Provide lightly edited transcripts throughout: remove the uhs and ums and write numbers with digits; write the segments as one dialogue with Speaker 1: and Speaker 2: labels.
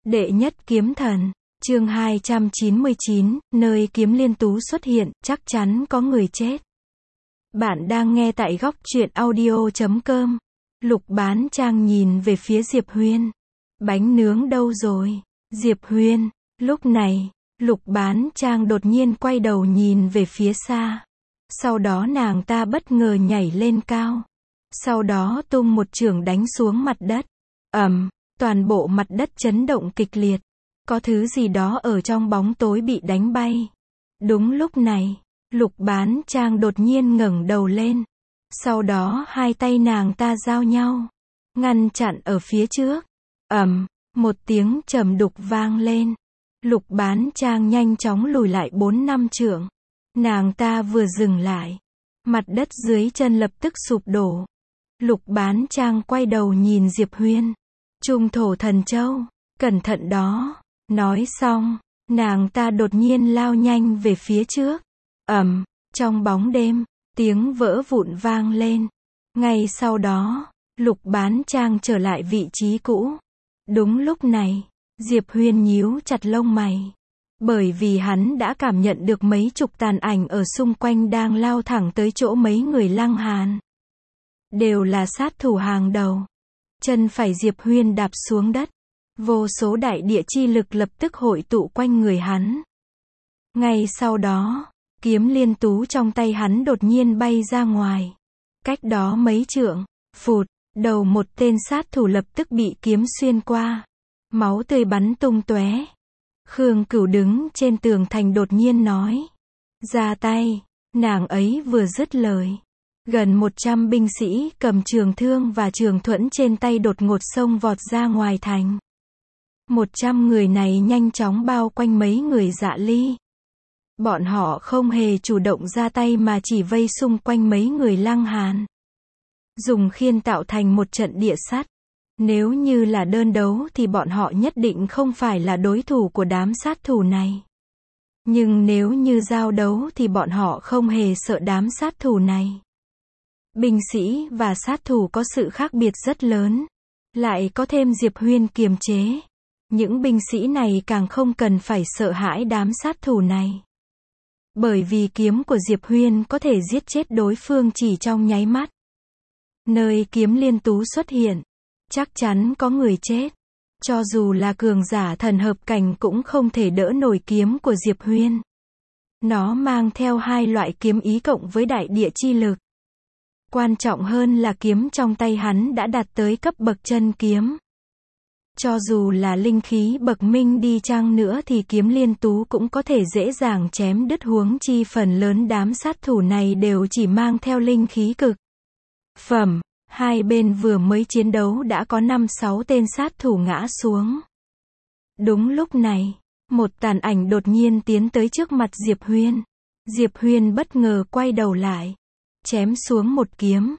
Speaker 1: Đệ nhất kiếm thần, chương 299, nơi kiếm liên tú xuất hiện, chắc chắn có người chết. Bạn đang nghe tại góc truyện audio.com. Lục Bán Trang nhìn về phía Diệp Huyên. Bánh nướng đâu rồi? Diệp Huyên. Lúc này, Lục Bán Trang đột nhiên quay đầu nhìn về phía xa. Sau đó nàng ta bất ngờ nhảy lên cao. Sau đó tung một chưởng đánh xuống mặt đất. Toàn bộ mặt đất chấn động kịch liệt. Có thứ gì đó ở trong bóng tối bị đánh bay. Đúng lúc này, Lục Bán Trang đột nhiên ngẩng đầu lên. Sau đó hai tay nàng ta giao nhau, ngăn chặn ở phía trước. Một tiếng trầm đục vang lên. Lục Bán Trang nhanh chóng lùi lại 4-5 trượng. Nàng ta vừa dừng lại, mặt đất dưới chân lập tức sụp đổ. Lục Bán Trang quay đầu nhìn Diệp Huyên. Trung thổ thần châu, cẩn thận đó. Nói xong, nàng ta đột nhiên lao nhanh về phía trước. Trong bóng đêm, tiếng vỡ vụn vang lên. Ngay sau đó, Lục Bán Trang trở lại vị trí cũ. Đúng lúc này, Diệp Huyên nhíu chặt lông mày. Bởi vì hắn đã cảm nhận được mấy chục tàn ảnh ở xung quanh đang lao thẳng tới chỗ mấy người Lăng Hàn. Đều là sát thủ hàng đầu. Chân phải Diệp Huyên đạp xuống đất. Vô số đại địa chi lực lập tức hội tụ quanh người hắn. Ngay sau đó, kiếm liên tú trong tay hắn đột nhiên bay ra ngoài. Cách đó mấy trượng, phụt, đầu một tên sát thủ lập tức bị kiếm xuyên qua. Máu tươi bắn tung tóe. Khương Cửu đứng trên tường thành đột nhiên nói. Ra tay, nàng ấy vừa dứt lời. Gần 100 binh sĩ cầm trường thương và trường thuẫn trên tay đột ngột xông vọt ra ngoài thành. 100 người này nhanh chóng bao quanh mấy người Dạ Ly. Bọn họ không hề chủ động ra tay mà chỉ vây xung quanh mấy người Lăng Hàn. Dùng khiên tạo thành một trận địa sắt. Nếu như là đơn đấu thì bọn họ nhất định không phải là đối thủ của đám sát thủ này. Nhưng nếu như giao đấu thì bọn họ không hề sợ đám sát thủ này. Binh sĩ và sát thủ có sự khác biệt rất lớn. Lại có thêm Diệp Huyên kiềm chế. Những binh sĩ này càng không cần phải sợ hãi đám sát thủ này. Bởi vì kiếm của Diệp Huyên có thể giết chết đối phương chỉ trong nháy mắt. Nơi kiếm liên tú xuất hiện, chắc chắn có người chết. Cho dù là cường giả thần hợp cảnh cũng không thể đỡ nổi kiếm của Diệp Huyên. Nó mang theo hai loại kiếm ý cộng với đại địa chi lực. Quan trọng hơn là kiếm trong tay hắn đã đạt tới cấp bậc chân kiếm. Cho dù là linh khí bậc minh đi chăng nữa thì kiếm liên tú cũng có thể dễ dàng chém đứt, huống chi phần lớn đám sát thủ này đều chỉ mang theo linh khí cực phẩm. Hai bên vừa mới chiến đấu đã có 5-6 tên sát thủ ngã xuống. Đúng lúc này, một tàn ảnh đột nhiên tiến tới trước mặt Diệp Huyên. Diệp Huyên bất ngờ quay đầu lại. Chém xuống một kiếm.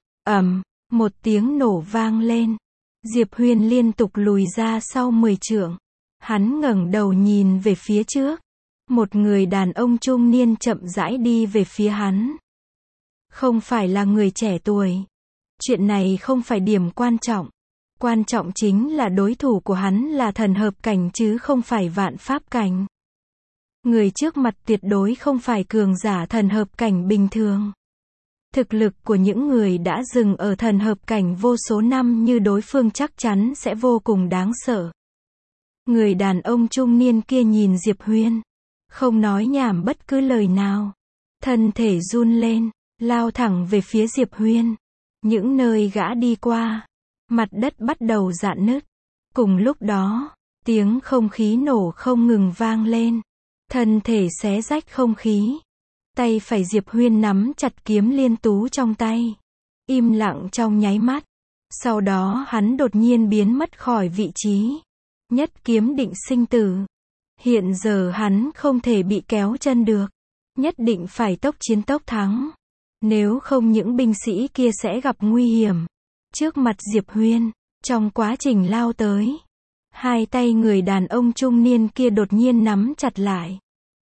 Speaker 1: Một tiếng nổ vang lên. Diệp Huyên liên tục lùi ra sau 10 trượng. Hắn ngẩng đầu nhìn về phía trước. Một người đàn ông trung niên chậm rãi đi về phía hắn. Không phải là người trẻ tuổi. Chuyện này không phải điểm quan trọng. Quan trọng chính là đối thủ của hắn là thần hợp cảnh chứ không phải vạn pháp cảnh. Người trước mặt tuyệt đối không phải cường giả thần hợp cảnh bình thường. Thực lực của những người đã dừng ở thần hợp cảnh vô số năm như đối phương chắc chắn sẽ vô cùng đáng sợ. Người đàn ông trung niên kia nhìn Diệp Huyên. Không nói nhảm bất cứ lời nào. Thân thể run lên, lao thẳng về phía Diệp Huyên. Những nơi gã đi qua, mặt đất bắt đầu rạn nứt. Cùng lúc đó, tiếng không khí nổ không ngừng vang lên. Thân thể xé rách không khí. Tay phải Diệp Huyên nắm chặt kiếm liên tú trong tay. Im lặng trong nháy mắt. Sau đó hắn đột nhiên biến mất khỏi vị trí. Nhất kiếm định sinh tử. Hiện giờ hắn không thể bị kéo chân được. Nhất định phải tốc chiến tốc thắng. Nếu không những binh sĩ kia sẽ gặp nguy hiểm. Trước mặt Diệp Huyên, trong quá trình lao tới, hai tay người đàn ông trung niên kia đột nhiên nắm chặt lại.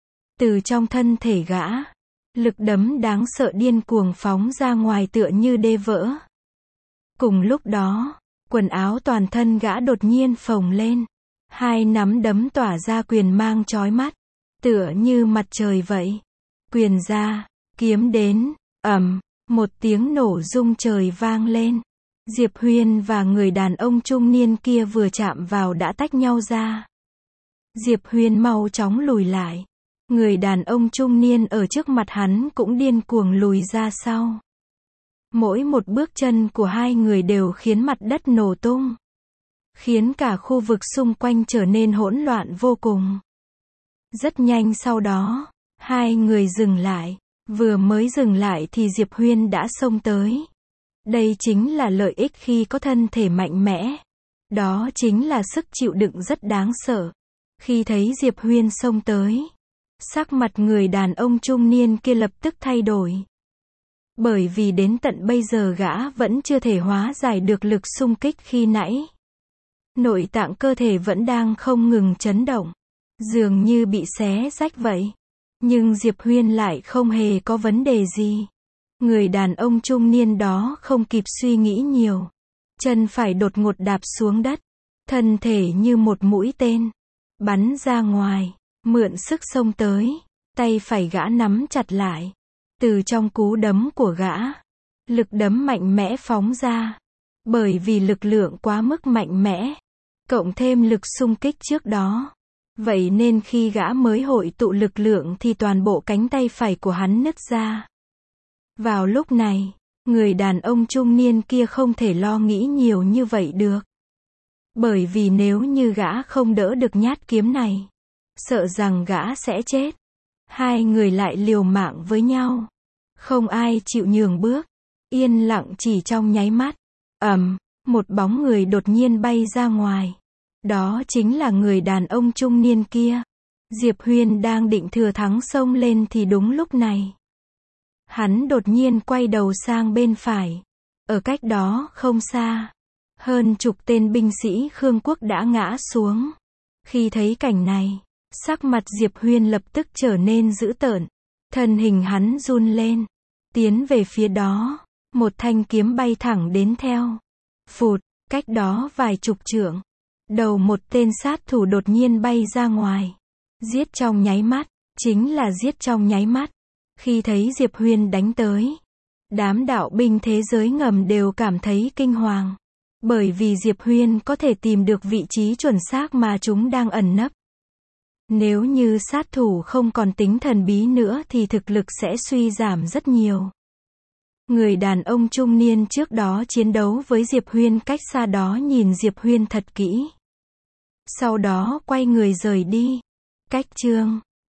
Speaker 1: Từ trong thân thể gã, lực đấm đáng sợ điên cuồng phóng ra ngoài tựa như đê vỡ. Cùng lúc đó, quần áo toàn thân gã đột nhiên phồng lên. Hai nắm đấm tỏa ra quyền mang chói mắt, tựa như mặt trời vậy. Quyền ra, kiếm đến, ầm, một tiếng nổ rung trời vang lên. Diệp Huyên và người đàn ông trung niên kia vừa chạm vào đã tách nhau ra. Diệp Huyên mau chóng lùi lại. Người đàn ông trung niên ở trước mặt hắn cũng điên cuồng lùi ra sau. Mỗi một bước chân của hai người đều khiến mặt đất nổ tung, khiến cả khu vực xung quanh trở nên hỗn loạn vô cùng. Rất nhanh sau đó, hai người dừng lại. Vừa mới dừng lại thì Diệp Huyên đã xông tới. Đây chính là lợi ích khi có thân thể mạnh mẽ. Đó chính là sức chịu đựng rất đáng sợ. Khi thấy Diệp Huyên xông tới, sắc mặt người đàn ông trung niên kia lập tức thay đổi. Bởi vì đến tận bây giờ gã vẫn chưa thể hóa giải được lực xung kích khi nãy. Nội tạng cơ thể vẫn đang không ngừng chấn động, dường như bị xé rách vậy. Nhưng Diệp Huyên lại không hề có vấn đề gì. Người đàn ông trung niên đó không kịp suy nghĩ nhiều. Chân phải đột ngột đạp xuống đất. Thân thể như một mũi tên, bắn ra ngoài, mượn sức xông tới. Tay phải gã nắm chặt lại. Từ trong cú đấm của gã, lực đấm mạnh mẽ phóng ra. Bởi vì lực lượng quá mức mạnh mẽ, cộng thêm lực xung kích trước đó. Vậy nên khi gã mới hội tụ lực lượng thì toàn bộ cánh tay phải của hắn nứt ra. Vào lúc này, người đàn ông trung niên kia không thể lo nghĩ nhiều như vậy được. Bởi vì nếu như gã không đỡ được nhát kiếm này, sợ rằng gã sẽ chết. Hai người lại liều mạng với nhau. Không ai chịu nhường bước. Yên lặng chỉ trong nháy mắt. Một bóng người đột nhiên bay ra ngoài. Đó chính là người đàn ông trung niên kia. Diệp Huyên đang định thừa thắng xông lên thì đúng lúc này, hắn đột nhiên quay đầu sang bên phải. Ở cách đó không xa, hơn chục tên binh sĩ Khương quốc đã ngã xuống. Khi thấy cảnh này, sắc mặt Diệp Huyên lập tức trở nên dữ tợn. Thân hình hắn run lên, tiến về phía đó. Một thanh kiếm bay thẳng đến theo. Phụt, cách đó vài chục trượng, đầu một tên sát thủ đột nhiên bay ra ngoài. Giết trong nháy mắt, chính là giết trong nháy mắt. Khi thấy Diệp Huyên đánh tới, đám đạo binh thế giới ngầm đều cảm thấy kinh hoàng. Bởi vì Diệp Huyên có thể tìm được vị trí chuẩn xác mà chúng đang ẩn nấp. Nếu như sát thủ không còn tính thần bí nữa thì thực lực sẽ suy giảm rất nhiều. Người đàn ông trung niên trước đó chiến đấu với Diệp Huyên cách xa đó nhìn Diệp Huyên thật kỹ. Sau đó quay người rời đi. Cách chương